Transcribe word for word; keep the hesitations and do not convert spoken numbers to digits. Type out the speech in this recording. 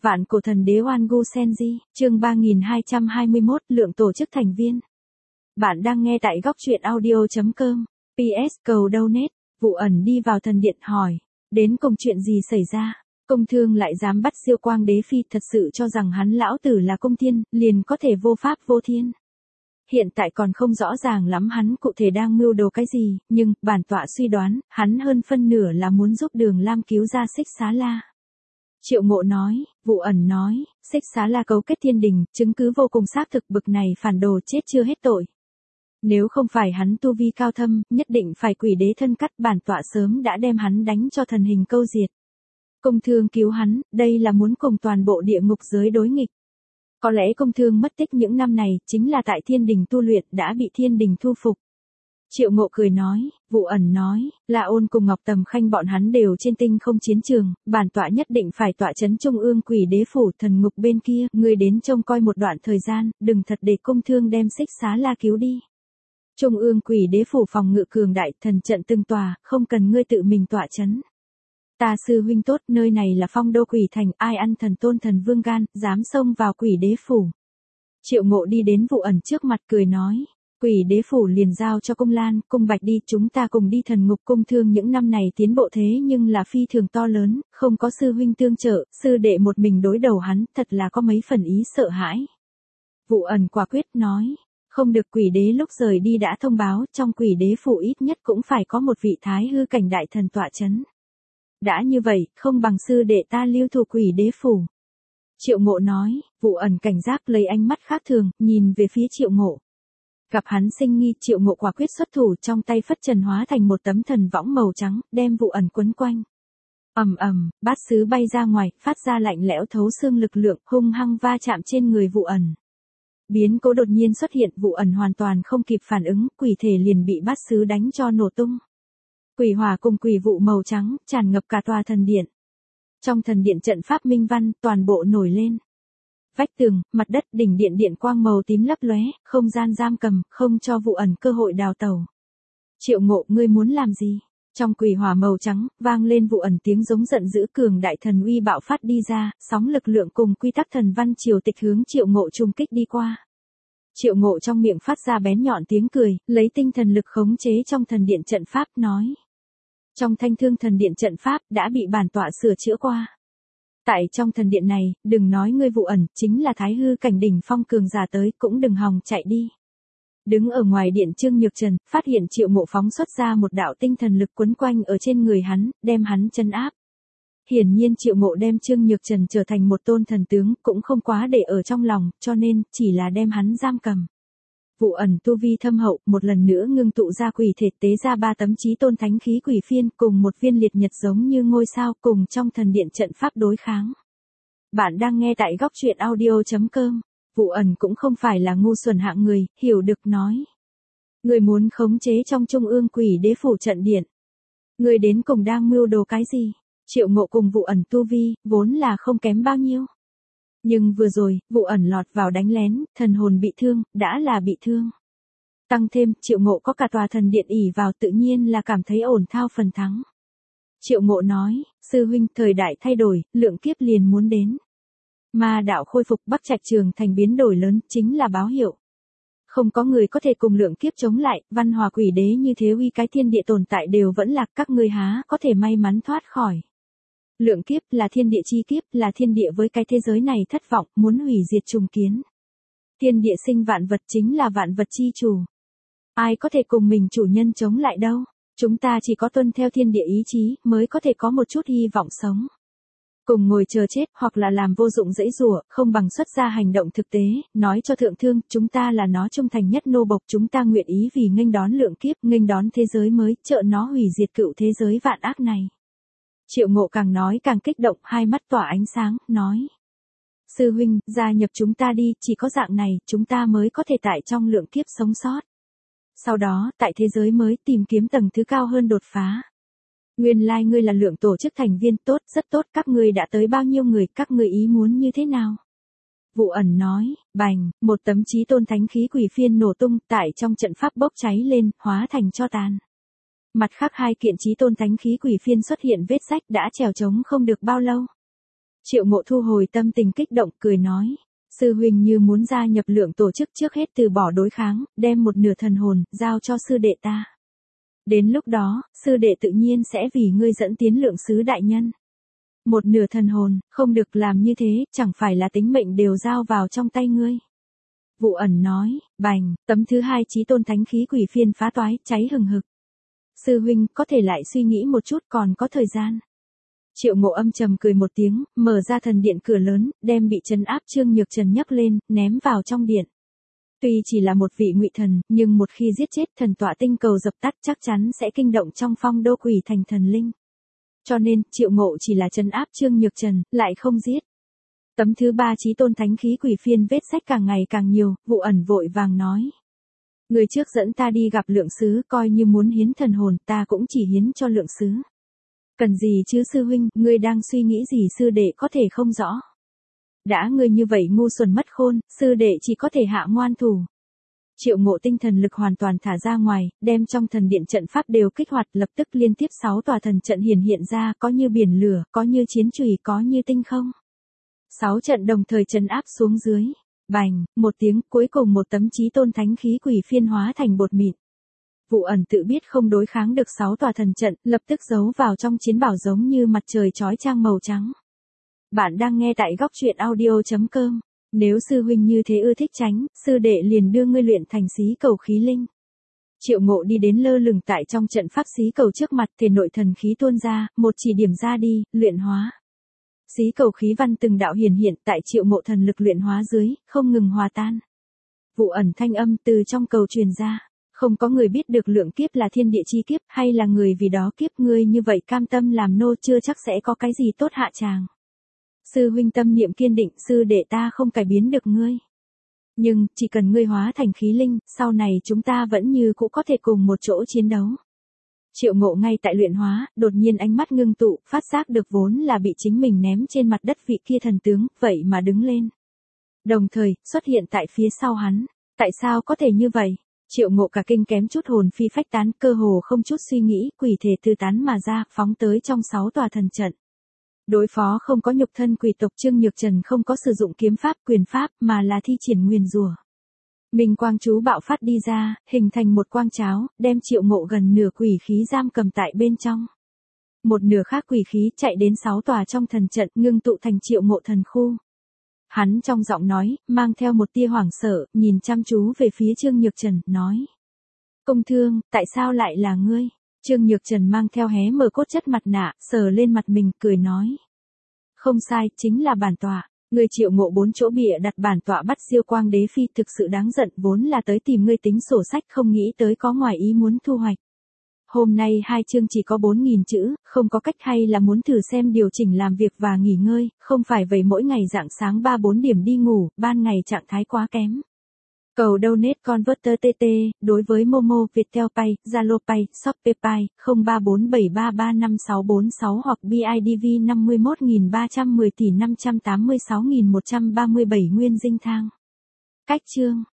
Vạn cổ thần đế Oan Gu Senji, chương ba nghìn hai trăm hai mươi mốt, lượng tổ chức thành viên. Bạn đang nghe tại góc truyện audio chấm com. pê ét cầu donate. Vụ ẩn đi vào thần điện hỏi. Đến cùng chuyện gì xảy ra? Công Thương lại dám bắt Siêu Quang Đế Phi, thật sự cho rằng hắn lão tử là công thiên, liền có thể vô pháp vô thiên. Hiện tại còn không rõ ràng lắm hắn cụ thể đang mưu đồ cái gì, nhưng, bản tọa suy đoán, hắn hơn phân nửa là muốn giúp Đường Lam cứu ra Xích Xá La. Triệu Mộ nói, Vụ ẩn nói, Xích Xá La cấu kết thiên đình, chứng cứ vô cùng xác thực, bực này phản đồ chết chưa hết tội. Nếu không phải hắn tu vi cao thâm, nhất định phải quỷ đế thân cắt, bản tọa sớm đã đem hắn đánh cho thần hình câu diệt. Công Thương cứu hắn, đây là muốn cùng toàn bộ địa ngục giới đối nghịch. Có lẽ Công Thương mất tích những năm này, chính là tại thiên đình tu luyện, đã bị thiên đình thu phục. Triệu Ngộ cười nói, Vụ ẩn nói, La Ôn cùng Ngọc Tầm Khanh bọn hắn đều trên tinh không chiến trường, bản tọa nhất định phải tọa chấn trung ương quỷ đế phủ thần ngục bên kia, ngươi đến trông coi một đoạn thời gian, đừng thật để Công Thương đem Xích Xá La cứu đi. Trung ương quỷ đế phủ phòng ngự cường đại, thần trận từng tòa, không cần ngươi tự mình tọa chấn. Ta sư huynh tốt, nơi này là phong đô quỷ thành, ai ăn thần tôn thần vương gan, dám xông vào quỷ đế phủ. Triệu Ngộ đi đến Vụ ẩn trước mặt cười nói. Quỷ đế phủ liền giao cho Cung Lan, Cung Bạch đi, chúng ta cùng đi thần ngục. Cung Thương những năm này tiến bộ thế nhưng là phi thường to lớn, không có sư huynh tương trợ, sư đệ một mình đối đầu hắn, thật là có mấy phần ý sợ hãi. Vụ ẩn quả quyết nói, không được, quỷ đế lúc rời đi đã thông báo, trong quỷ đế phủ ít nhất cũng phải có một vị thái hư cảnh đại thần tọa chấn. Đã như vậy, không bằng sư đệ ta lưu thủ quỷ đế phủ. Triệu Ngộ nói, Vụ ẩn cảnh giác lấy ánh mắt khác thường, nhìn về phía Triệu Ngộ. Gặp hắn sinh nghi, Triệu Ngộ quả quyết xuất thủ, trong tay phất trần hóa thành một tấm thần võng màu trắng, đem Vụ ẩn quấn quanh. Ầm ầm, bát sứ bay ra ngoài, phát ra lạnh lẽo thấu xương lực lượng, hung hăng va chạm trên người Vụ ẩn. Biến cố đột nhiên xuất hiện, Vụ ẩn hoàn toàn không kịp phản ứng, quỷ thể liền bị bát sứ đánh cho nổ tung. Quỷ hỏa cùng quỷ vụ màu trắng, tràn ngập cả tòa thần điện. Trong thần điện trận pháp minh văn, toàn bộ nổi lên. Vách tường, mặt đất, đỉnh điện điện quang màu tím lấp lóe, không gian giam cầm, không cho Vụ ẩn cơ hội đào tẩu. Triệu Ngộ, ngươi muốn làm gì? Trong quỷ hỏa màu trắng, vang lên Vụ ẩn tiếng giống giận dữ, cường đại thần uy bạo phát đi ra, sóng lực lượng cùng quy tắc thần văn triều tịch hướng Triệu Ngộ trùng kích đi qua. Triệu Ngộ trong miệng phát ra bén nhọn tiếng cười, lấy tinh thần lực khống chế trong thần điện trận pháp, nói. Trong thanh thương thần điện trận pháp, đã bị bản tọa sửa chữa qua. Tại trong thần điện này, đừng nói ngươi Vụ ẩn, chính là thái hư cảnh đỉnh phong cường giả tới, cũng đừng hòng chạy đi. Đứng ở ngoài điện Trương Nhược Trần, phát hiện Triệu Ngộ phóng xuất ra một đạo tinh thần lực quấn quanh ở trên người hắn, đem hắn chân áp. Hiển nhiên Triệu Ngộ đem Trương Nhược Trần trở thành một tôn thần tướng, cũng không quá để ở trong lòng, cho nên, chỉ là đem hắn giam cầm. Vụ ẩn tu vi thâm hậu, một lần nữa ngưng tụ ra quỷ thể, tế ra ba tấm chí tôn thánh khí quỷ phiên, cùng một viên liệt nhật giống như ngôi sao, cùng trong thần điện trận pháp đối kháng. Bạn đang nghe tại góc truyện audio chấm com. Vụ ẩn cũng không phải là ngu xuẩn hạng người, hiểu được nói. Người muốn khống chế trong trung ương quỷ đế phủ trận điện. Người đến cùng đang mưu đồ cái gì? Triệu Ngộ cùng Vụ ẩn tu vi, vốn là không kém bao nhiêu. Nhưng vừa rồi, Vụ ẩn lọt vào đánh lén, thần hồn bị thương, đã là bị thương. Tăng thêm, Triệu Ngộ có cả tòa thần điện ỷ vào, tự nhiên là cảm thấy ổn thao phần thắng. Triệu Ngộ nói, sư huynh, thời đại thay đổi, lượng kiếp liền muốn đến. Ma đạo khôi phục, Bắc Trạch Trường thành biến đổi lớn, chính là báo hiệu. Không có người có thể cùng lượng kiếp chống lại, văn hòa quỷ đế như thế uy cái thiên địa tồn tại đều vẫn lạc, các ngươi há có thể may mắn thoát khỏi. Lượng kiếp là thiên địa chi kiếp, là thiên địa với cái thế giới này thất vọng, muốn hủy diệt trùng kiến. Thiên địa sinh vạn vật, chính là vạn vật chi chủ. Ai có thể cùng mình chủ nhân chống lại đâu? Chúng ta chỉ có tuân theo thiên địa ý chí, mới có thể có một chút hy vọng sống. Cùng ngồi chờ chết, hoặc là làm vô dụng dãy rủa, không bằng xuất ra hành động thực tế, nói cho thượng thương, chúng ta là nó trung thành nhất nô bộc, chúng ta nguyện ý vì nghênh đón lượng kiếp, nghênh đón thế giới mới, trợ nó hủy diệt cựu thế giới vạn ác này. Triệu Ngộ càng nói càng kích động, hai mắt tỏa ánh sáng, nói. Sư huynh, gia nhập chúng ta đi, chỉ có dạng này, chúng ta mới có thể tại trong lượng kiếp sống sót. Sau đó, tại thế giới mới, tìm kiếm tầng thứ cao hơn đột phá. Nguyên lai ngươi là lượng tổ chức thành viên, tốt, rất tốt, các ngươi đã tới bao nhiêu người, các ngươi ý muốn như thế nào? Vụ ẩn nói, bành, một tấm chí tôn thánh khí quỷ phiên nổ tung, tại trong trận pháp bốc cháy lên, hóa thành tro tàn. Mặt khác hai kiện chí tôn thánh khí quỷ phiên xuất hiện vết rách, đã trèo trống không được bao lâu. Triệu Ngộ thu hồi tâm tình kích động cười nói. Sư huynh như muốn gia nhập lượng tổ chức trước hết từ bỏ đối kháng, đem một nửa thần hồn, giao cho sư đệ ta. Đến lúc đó, sư đệ tự nhiên sẽ vì ngươi dẫn tiến lượng sứ đại nhân. Một nửa thần hồn, không được làm như thế, chẳng phải là tính mệnh đều giao vào trong tay ngươi. Vụ ẩn nói, bành, tấm thứ hai chí tôn thánh khí quỷ phiên phá toái, cháy hừng hực. Sư huynh có thể lại suy nghĩ một chút, còn có thời gian. Triệu Ngộ âm trầm cười một tiếng, mở ra thần điện cửa lớn, đem bị trấn áp Trương Nhược Trần nhấc lên, ném vào trong điện. Tuy chỉ là một vị ngụy thần, nhưng một khi giết chết thần tọa tinh cầu dập tắt chắc chắn sẽ kinh động trong phong đô quỷ thành thần linh. Cho nên, Triệu Ngộ chỉ là trấn áp Trương Nhược Trần, lại không giết. Tấm thứ ba chí tôn thánh khí quỷ phiên vết sách càng ngày càng nhiều, Vụ ẩn vội vàng nói. Người trước dẫn ta đi gặp lượng sứ, coi như muốn hiến thần hồn, ta cũng chỉ hiến cho lượng sứ. Cần gì chứ sư huynh, ngươi đang suy nghĩ gì sư đệ có thể không rõ. Đã ngươi như vậy ngu xuẩn mất khôn, sư đệ chỉ có thể hạ ngoan thủ. Triệu Ngộ tinh thần lực hoàn toàn thả ra ngoài, đem trong thần điện trận pháp đều kích hoạt, lập tức liên tiếp sáu tòa thần trận hiển hiện ra, có như biển lửa, có như chiến chùy, có như tinh không. Sáu trận đồng thời trấn áp xuống dưới. Bành, một tiếng, cuối cùng một tấm chí tôn thánh khí quỷ phiên hóa thành bột mịn. Vụ ẩn tự biết không đối kháng được sáu tòa thần trận, lập tức giấu vào trong chiến bảo giống như mặt trời chói chang màu trắng. Bạn đang nghe tại góc truyện audio chấm com. Nếu sư huynh như thế ưa thích tránh, sư đệ liền đưa ngươi luyện thành xí cầu khí linh. Triệu Ngộ đi đến lơ lửng tại trong trận pháp xí cầu trước mặt, thể nội thần khí tuôn ra, một chỉ điểm ra đi, luyện hóa. Xí cầu khí văn từng đạo hiển hiện tại Triệu Ngộ thần lực luyện hóa dưới, không ngừng hòa tan. Vụ ẩn thanh âm từ trong cầu truyền ra. Không có người biết được lượng kiếp là thiên địa chi kiếp hay là người vì đó kiếp ngươi như vậy cam tâm làm nô chưa chắc sẽ có cái gì tốt hạ tràng. Sư huynh tâm niệm kiên định, sư đệ ta không cải biến được ngươi. Nhưng, chỉ cần ngươi hóa thành khí linh, sau này chúng ta vẫn như cũ có thể cùng một chỗ chiến đấu. Triệu Ngộ ngay tại luyện hóa, đột nhiên ánh mắt ngưng tụ, phát giác được vốn là bị chính mình ném trên mặt đất vị kia thần tướng, vậy mà đứng lên. Đồng thời, xuất hiện tại phía sau hắn. Tại sao có thể như vậy? Triệu Ngộ cả kinh kém chút hồn phi phách tán, cơ hồ không chút suy nghĩ, quỷ thể tư tán mà ra, phóng tới trong sáu tòa thần trận. Đối phó không có nhục thân quỷ tộc Trương Nhược Trần không có sử dụng kiếm pháp quyền pháp mà là thi triển nguyền rủa. Minh quang chú bạo phát đi ra, hình thành một quang cháo, đem Triệu Ngộ gần nửa quỷ khí giam cầm tại bên trong. Một nửa khác quỷ khí chạy đến sáu tòa trong thần trận ngưng tụ thành Triệu Ngộ thần khu. Hắn trong giọng nói, mang theo một tia hoảng sợ, nhìn chăm chú về phía Trương Nhược Trần, nói. Công thương, tại sao lại là ngươi? Trương Nhược Trần mang theo hé mở cốt chất mặt nạ, sờ lên mặt mình, cười nói. Không sai, chính là bản tọa. Ngươi Triệu Ngộ bốn chỗ bịa đặt bản tọa bắt Diêu Quang Đế Phi thực sự đáng giận, vốn là tới tìm ngươi tính sổ sách không nghĩ tới có ngoài ý muốn thu hoạch. Hôm nay hai chương chỉ có bốn nghìn chữ, không có cách hay là muốn thử xem điều chỉnh làm việc và nghỉ ngơi, không phải vậy mỗi ngày rạng sáng ba bốn điểm đi ngủ, ban ngày trạng thái quá kém. Cầu Donate Converter tê tê, đối với Momo, Viettel Pay, Zalo Pay, Shopee Pay, không ba bốn bảy ba ba năm sáu bốn sáu hoặc bê i đê vê năm mươi mốt nghìn ba trăm mười tỷ năm trăm tám mươi sáu nghìn một trăm ba mươi bảy nguyên dinh thang. Cách chương